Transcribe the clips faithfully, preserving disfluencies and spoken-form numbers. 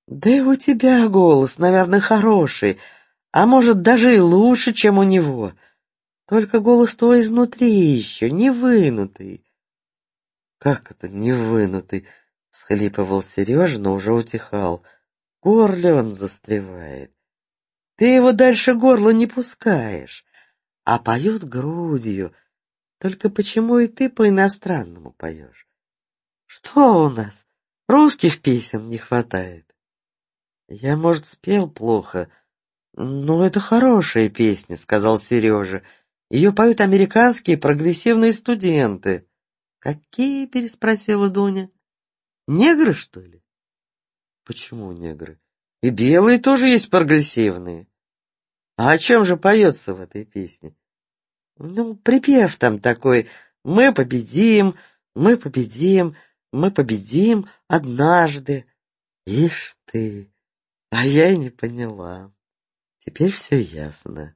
Да и у тебя голос, наверное, хороший, а может, даже и лучше, чем у него. Только голос твой изнутри еще, не вынутый. Как это не вынутый? Всхлипывал Сережа, но уже утихал. В горле он застревает. Ты его дальше горла не пускаешь, а поют грудью. Только почему и ты по-иностранному поешь? Что у нас? Русских песен не хватает. Я, может, спел плохо, но это хорошая песня, сказал Сережа. Ее поют американские прогрессивные студенты. Какие? Переспросила Дуня. Негры, что ли? Почему негры? И белые тоже есть прогрессивные. А о чем же поется в этой песне? Ну, припев там такой: мы победим, мы победим, мы победим однажды. Ишь ты, а я и не поняла. Теперь все ясно.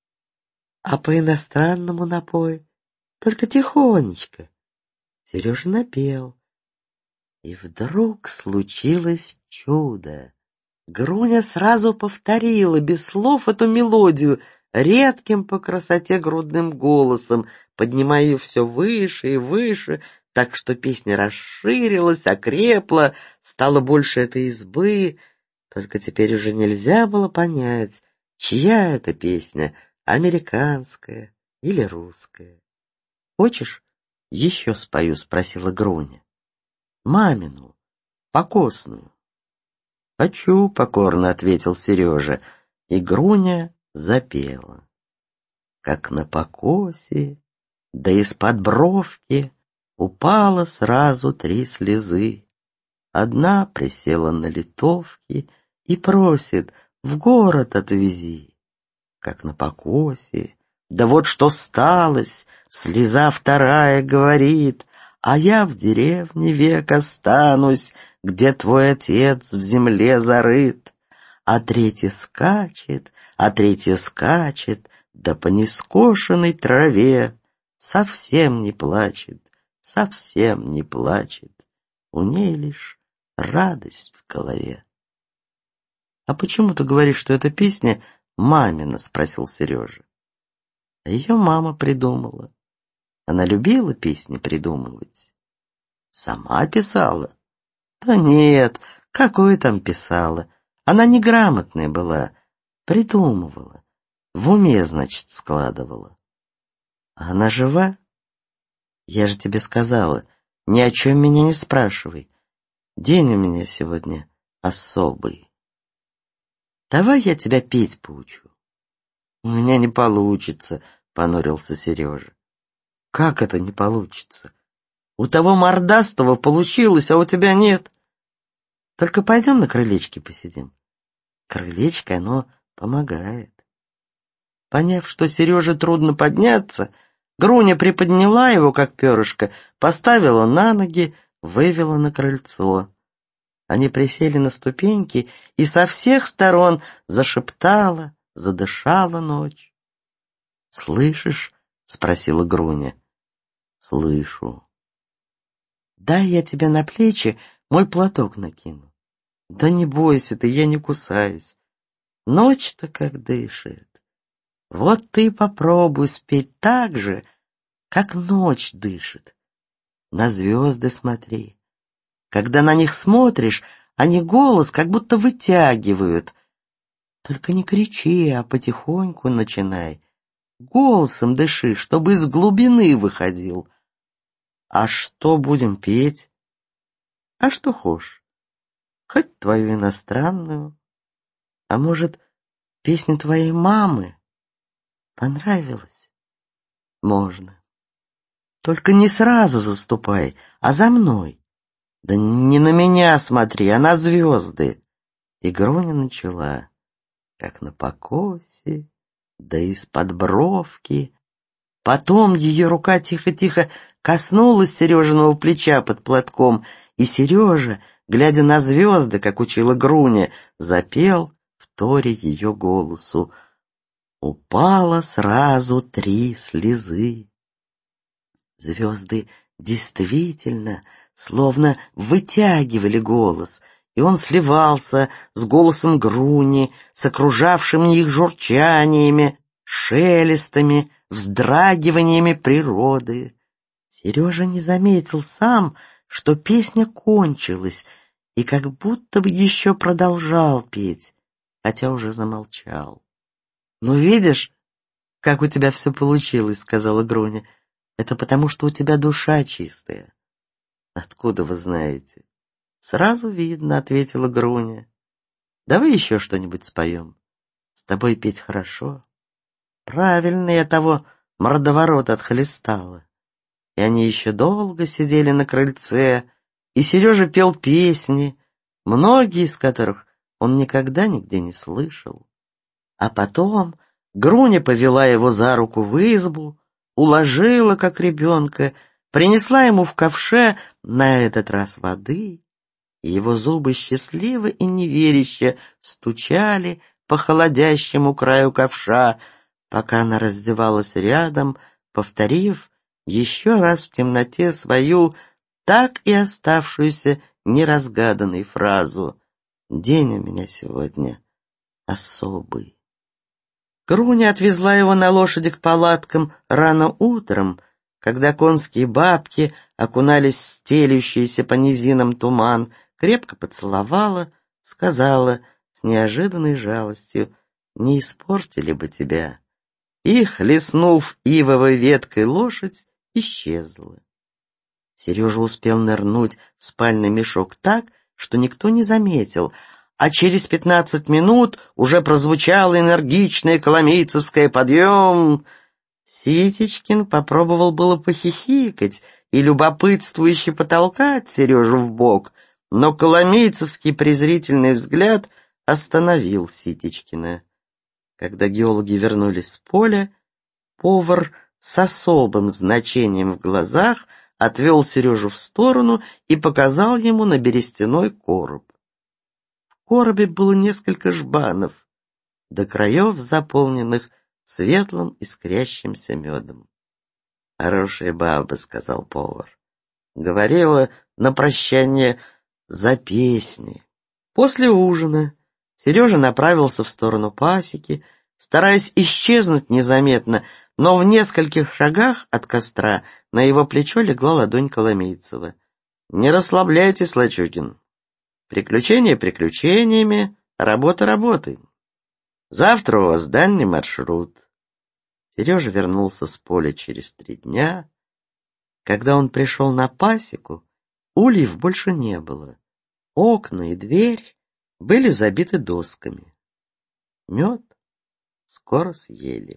А по-иностранному напой, только тихонечко. Сережа напел. И вдруг случилось чудо. Груня сразу повторила без слов эту мелодию редким по красоте грудным голосом, поднимая ее все выше и выше, так что песня расширилась, окрепла, стало больше этой избы. Только теперь уже нельзя было понять, чья это песня, американская или русская. «Хочешь, еще спою?» — спросила Груня. «Мамину, покосную». «Хочу», — покорно ответил Сережа, и Груня запела. Как на покосе, да из-под бровки упало сразу три слезы. Одна присела на литовке и просит: в город отвези. Как на покосе, да вот что сталось, слеза вторая говорит: а я в деревне век останусь, где твой отец в земле зарыт. А третья скачет, а третья скачет, да по нескошенной траве совсем не плачет, совсем не плачет, у ней лишь радость в голове. — А почему ты говоришь, что эта песня мамина? — спросил Сережа. — Ее мама придумала. Она любила песни придумывать. — Сама писала? — Да нет, какой там писала. Она неграмотная была, придумывала. В уме, значит, складывала. — А она жива? — Я же тебе сказала, ни о чем меня не спрашивай. День у меня сегодня особый. Давай я тебя петь поучу. — У меня не получится, — понурился Сережа. — Как это не получится? У того мордастого получилось, а у тебя нет. Только пойдем на крылечке посидим. Крылечко, оно помогает. Поняв, что Сереже трудно подняться, Груня приподняла его, как перышко, поставила на ноги, вывела на крыльцо. Они присели на ступеньки, и со всех сторон зашептала, задышала ночь. — Слышишь? — спросила Груня. — Слышу. — Дай я тебе на плечи мой платок накину. — Да не бойся ты, я не кусаюсь. Ночь-то как дышит. Вот ты попробуй спеть так же, как ночь дышит. На звезды смотри. Когда на них смотришь, они голос как будто вытягивают. Только не кричи, а потихоньку начинай. Голосом дыши, чтобы из глубины выходил. А что будем петь? А что хошь? Хоть твою иностранную. А может, песню твоей мамы? Понравилось? Можно. Только не сразу заступай, а за мной. Да не на меня смотри, а на звезды. И Груня начала. Как на покосе, да из-под бровки. Потом ее рука тихо-тихо коснулась Сережиного плеча под платком, и Сережа, глядя на звезды, как учила Груня, запел, вторя ее голосу. Упало сразу три слезы. Звезды действительно словно вытягивали голос, и он сливался с голосом Груни, с окружавшими их журчаниями, шелестами, вздрагиваниями природы. Сережа не заметил сам, что песня кончилась, и как будто бы еще продолжал петь, хотя уже замолчал. «Ну, видишь, как у тебя все получилось», — сказала Груня. «Это потому, что у тебя душа чистая». «Откуда вы знаете?» «Сразу видно», — ответила Груня. «Давай еще что-нибудь споем. С тобой петь хорошо». Правильно, я того мордоворота отхлестала. И они еще долго сидели на крыльце, и Сережа пел песни, многие из которых он никогда нигде не слышал. А потом Груня повела его за руку в избу, уложила, как ребенка, принесла ему в ковше на этот раз воды, и его зубы счастливо и неверяще стучали по холодящему краю ковша, пока она раздевалась рядом, повторив еще раз в темноте свою так и оставшуюся неразгаданной фразу «День у меня сегодня особый». Груня отвезла его на лошади к палаткам рано утром, когда конские бабки окунались в стелющийся по низинам туман, крепко поцеловала, сказала с неожиданной жалостью: «Не испортили бы тебя». И, хлестнув ивовой веткой лошадь, исчезла. Сережа успел нырнуть в спальный мешок так, что никто не заметил, а через пятнадцать минут уже прозвучало энергичное коломийцевское «подъем». Ситечкин попробовал было похихикать и любопытствующе потолкать Сережу в бок, но коломейцевский презрительный взгляд остановил Ситечкина. Когда геологи вернулись с поля, повар с особым значением в глазах отвел Сережу в сторону и показал ему на берестяной короб. В коробе было несколько жбанов, до краев заполненных светлым искрящимся медом. «Хорошая баба», — сказал повар. Говорила на прощание за песни. После ужина Сережа направился в сторону пасеки, стараясь исчезнуть незаметно, но в нескольких шагах от костра на его плечо легла ладонь Коломейцева. «Не расслабляйтесь, Лачугин. Приключения приключениями, работа работой. Завтра у вас дальний маршрут». Сережа вернулся с поля через три дня. Когда он пришел на пасеку, ульев больше не было. Окна и дверь были забиты досками. Мед скоро съели.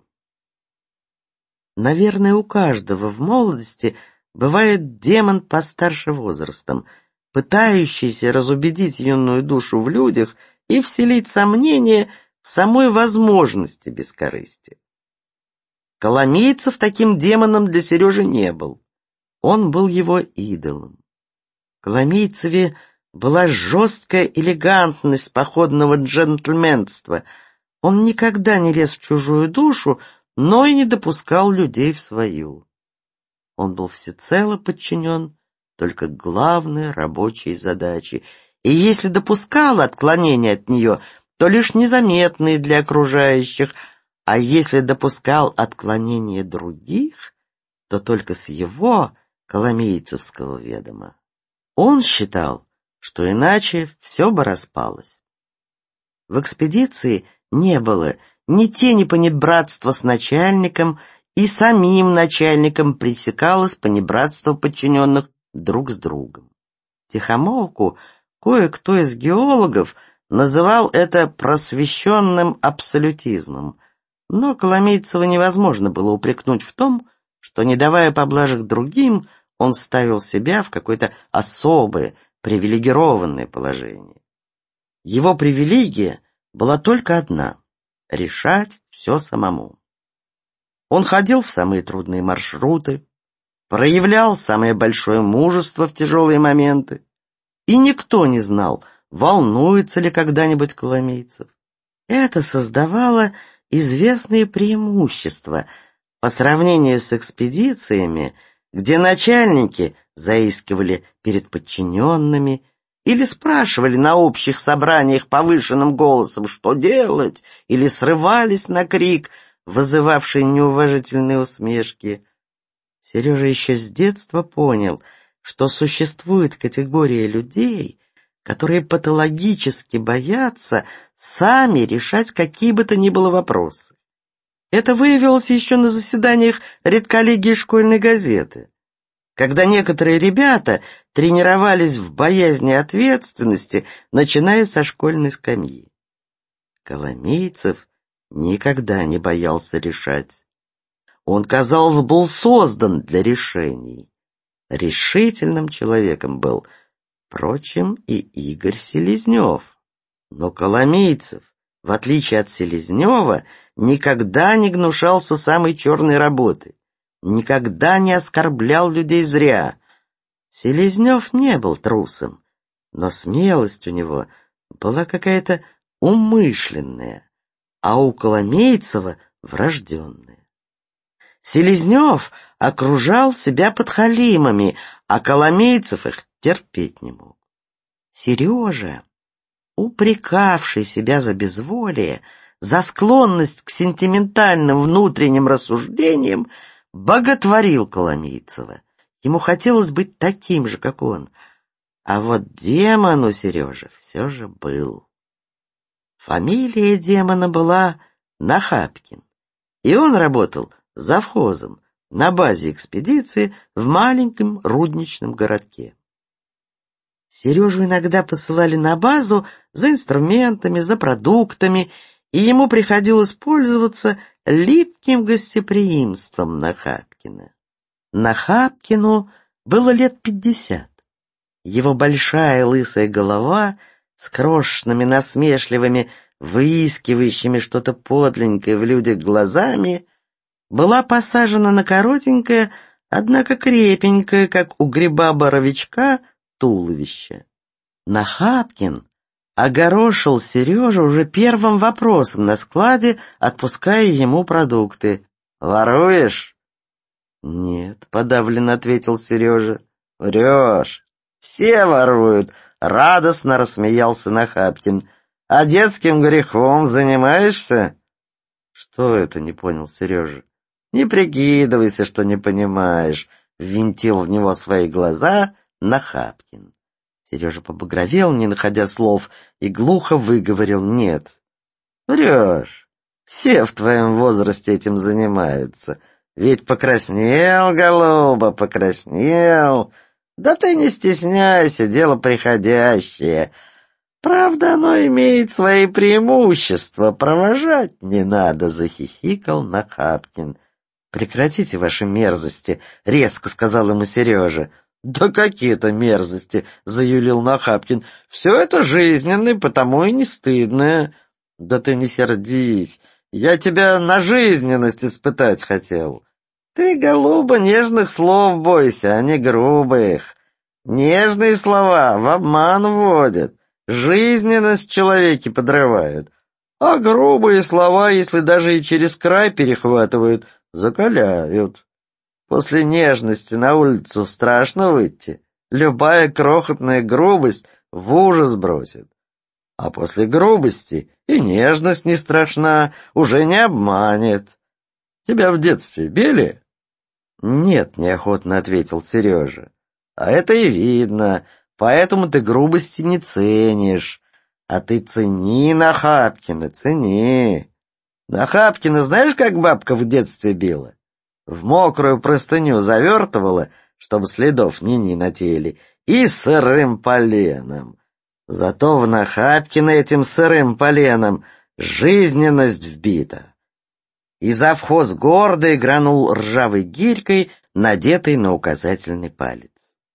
Наверное, у каждого в молодости бывает демон постарше возрастом, пытающийся разубедить юную душу в людях и вселить сомнение в самой возможности бескорыстия. Коломейцев таким демоном для Сережи не был. Он был его идолом. В Коломейцеве была жесткая элегантность походного джентльменства. Он никогда не лез в чужую душу, но и не допускал людей в свою. Он был всецело подчинен только главной рабочей задаче, и если допускал отклонения от нее, то лишь незаметные для окружающих, а если допускал отклонения других, то только с его коломейцевского ведома. Он считал, что иначе все бы распалось. В экспедиции не было ни тени понебратства с начальником, и самим начальником пресекалось понебратство подчиненных друг с другом. Втихомолку кое-кто из геологов называл это просвещенным абсолютизмом, но Коломейцева невозможно было упрекнуть в том, что, не давая поблажек другим, он ставил себя в какое-то особое, привилегированное положение. Его привилегия была только одна — решать все самому. Он ходил в самые трудные маршруты, проявлял самое большое мужество в тяжелые моменты, и никто не знал, волнуется ли когда-нибудь Коломейцев. Это создавало известные преимущества по сравнению с экспедициями, где начальники заискивали перед подчиненными, или спрашивали на общих собраниях повышенным голосом, что делать, или срывались на крик, вызывавший неуважительные усмешки. Сережа еще с детства понял, что существует категория людей, которые патологически боятся сами решать какие бы то ни было вопросы. Это выявилось еще на заседаниях редколлегии школьной газеты, когда некоторые ребята тренировались в боязни ответственности, начиная со школьной скамьи. Коломейцев никогда не боялся решать. Он, казалось, был создан для решений. Решительным человеком был, впрочем, и Игорь Селезнев. Но Коломейцев, в отличие от Селезнева, никогда не гнушался самой черной работы, никогда не оскорблял людей зря. Селезнев не был трусом, но смелость у него была какая-то умышленная, а у Коломейцева врожденная. Селезнев окружал себя подхалимами, а Коломейцев их терпеть не мог. Сережа, упрекавший себя за безволие, за склонность к сентиментальным внутренним рассуждениям, боготворил Коломейцева. Ему хотелось быть таким же, как он. А вот демон у Сережи все же был. Фамилия демона была Нахапкин, и он работал завхозом на базе экспедиции в маленьком рудничном городке. Сережу иногда посылали на базу за инструментами, за продуктами, и ему приходилось пользоваться липким гостеприимством Нахапкина. Нахапкину было лет пятьдесят. Его большая лысая голова с крошечными, насмешливыми, выискивающими что-то подленькое в людях глазами была посажена на коротенькое, однако крепенькое, как у гриба-боровичка, туловище. Нахапкин огорошил Сережу уже первым вопросом на складе, отпуская ему продукты. «Воруешь?» «Нет», — подавленно ответил Сережа. «Врешь. Все воруют», — радостно рассмеялся Нахапкин. «А детским грехом занимаешься?» «Что это?» — не понял Сережа. «Не прикидывайся, что не понимаешь», — ввинтил в него свои глаза Нахапкин. Сережа побагровел, не находя слов, и глухо выговорил: «Нет». «Врешь. Все в твоем возрасте этим занимаются. Ведь покраснел, голуба, покраснел. Да ты не стесняйся, дело приходящее. Правда, оно имеет свои преимущества, провожать не надо», — захихикал Нахапкин. «Прекратите ваши мерзости», — резко сказал ему Сережа. «Да какие-то мерзости», — заюлил Нахапкин. «Все это жизненное, потому и не стыдное». «Да ты не сердись, я тебя на жизненность испытать хотел. Ты, голуба, нежных слов бойся, а не грубых. Нежные слова в обман вводят, жизненность в человеке подрывают, а грубые слова, если даже и через край перехватывают, закаляют. После нежности на улицу страшно выйти, любая крохотная грубость в ужас бросит. А после грубости и нежность не страшна, уже не обманет. Тебя в детстве били?» «Нет», — неохотно ответил Сережа. «А это и видно, поэтому ты грубости не ценишь. А ты цени Нахапкина, цени. Нахапкина знаешь, как бабка в детстве била? В мокрую простыню завертывала, чтобы следов ни-ни на теле, и сырым поленом. Зато в Нахапкина этим сырым поленом жизненность вбита». И завхоз гордо гранул ржавой гирькой, надетой на указательный палец.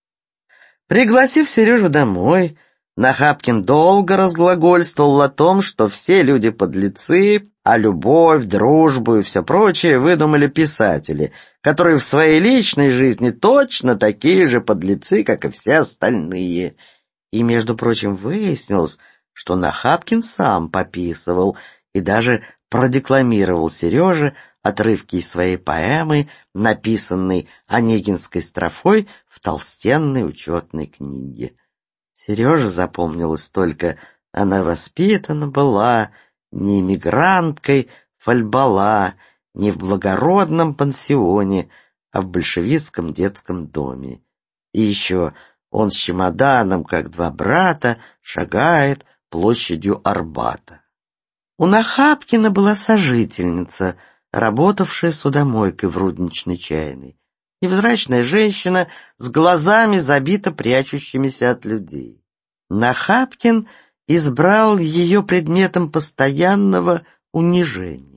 Пригласив Сережу домой, Нахапкин долго разглагольствовал о том, что все люди подлецы, а любовь, дружбу и все прочее выдумали писатели, которые в своей личной жизни точно такие же подлецы, как и все остальные. И, между прочим, выяснилось, что Нахапкин сам пописывал и даже продекламировал Сереже отрывки из своей поэмы, написанной онегинской строфой в толстенной учетной книге. Сереже запомнилось только: она воспитана была не эмигранткой Фальбала, не в благородном пансионе, а в большевистском детском доме. И еще он с чемоданом, как два брата, шагает площадью Арбата. У Нахапкина была сожительница, работавшая судомойкой в рудничной чайной. Невзрачная женщина с глазами, забито прячущимися от людей. Нахапкин избрал ее предметом постоянного унижения.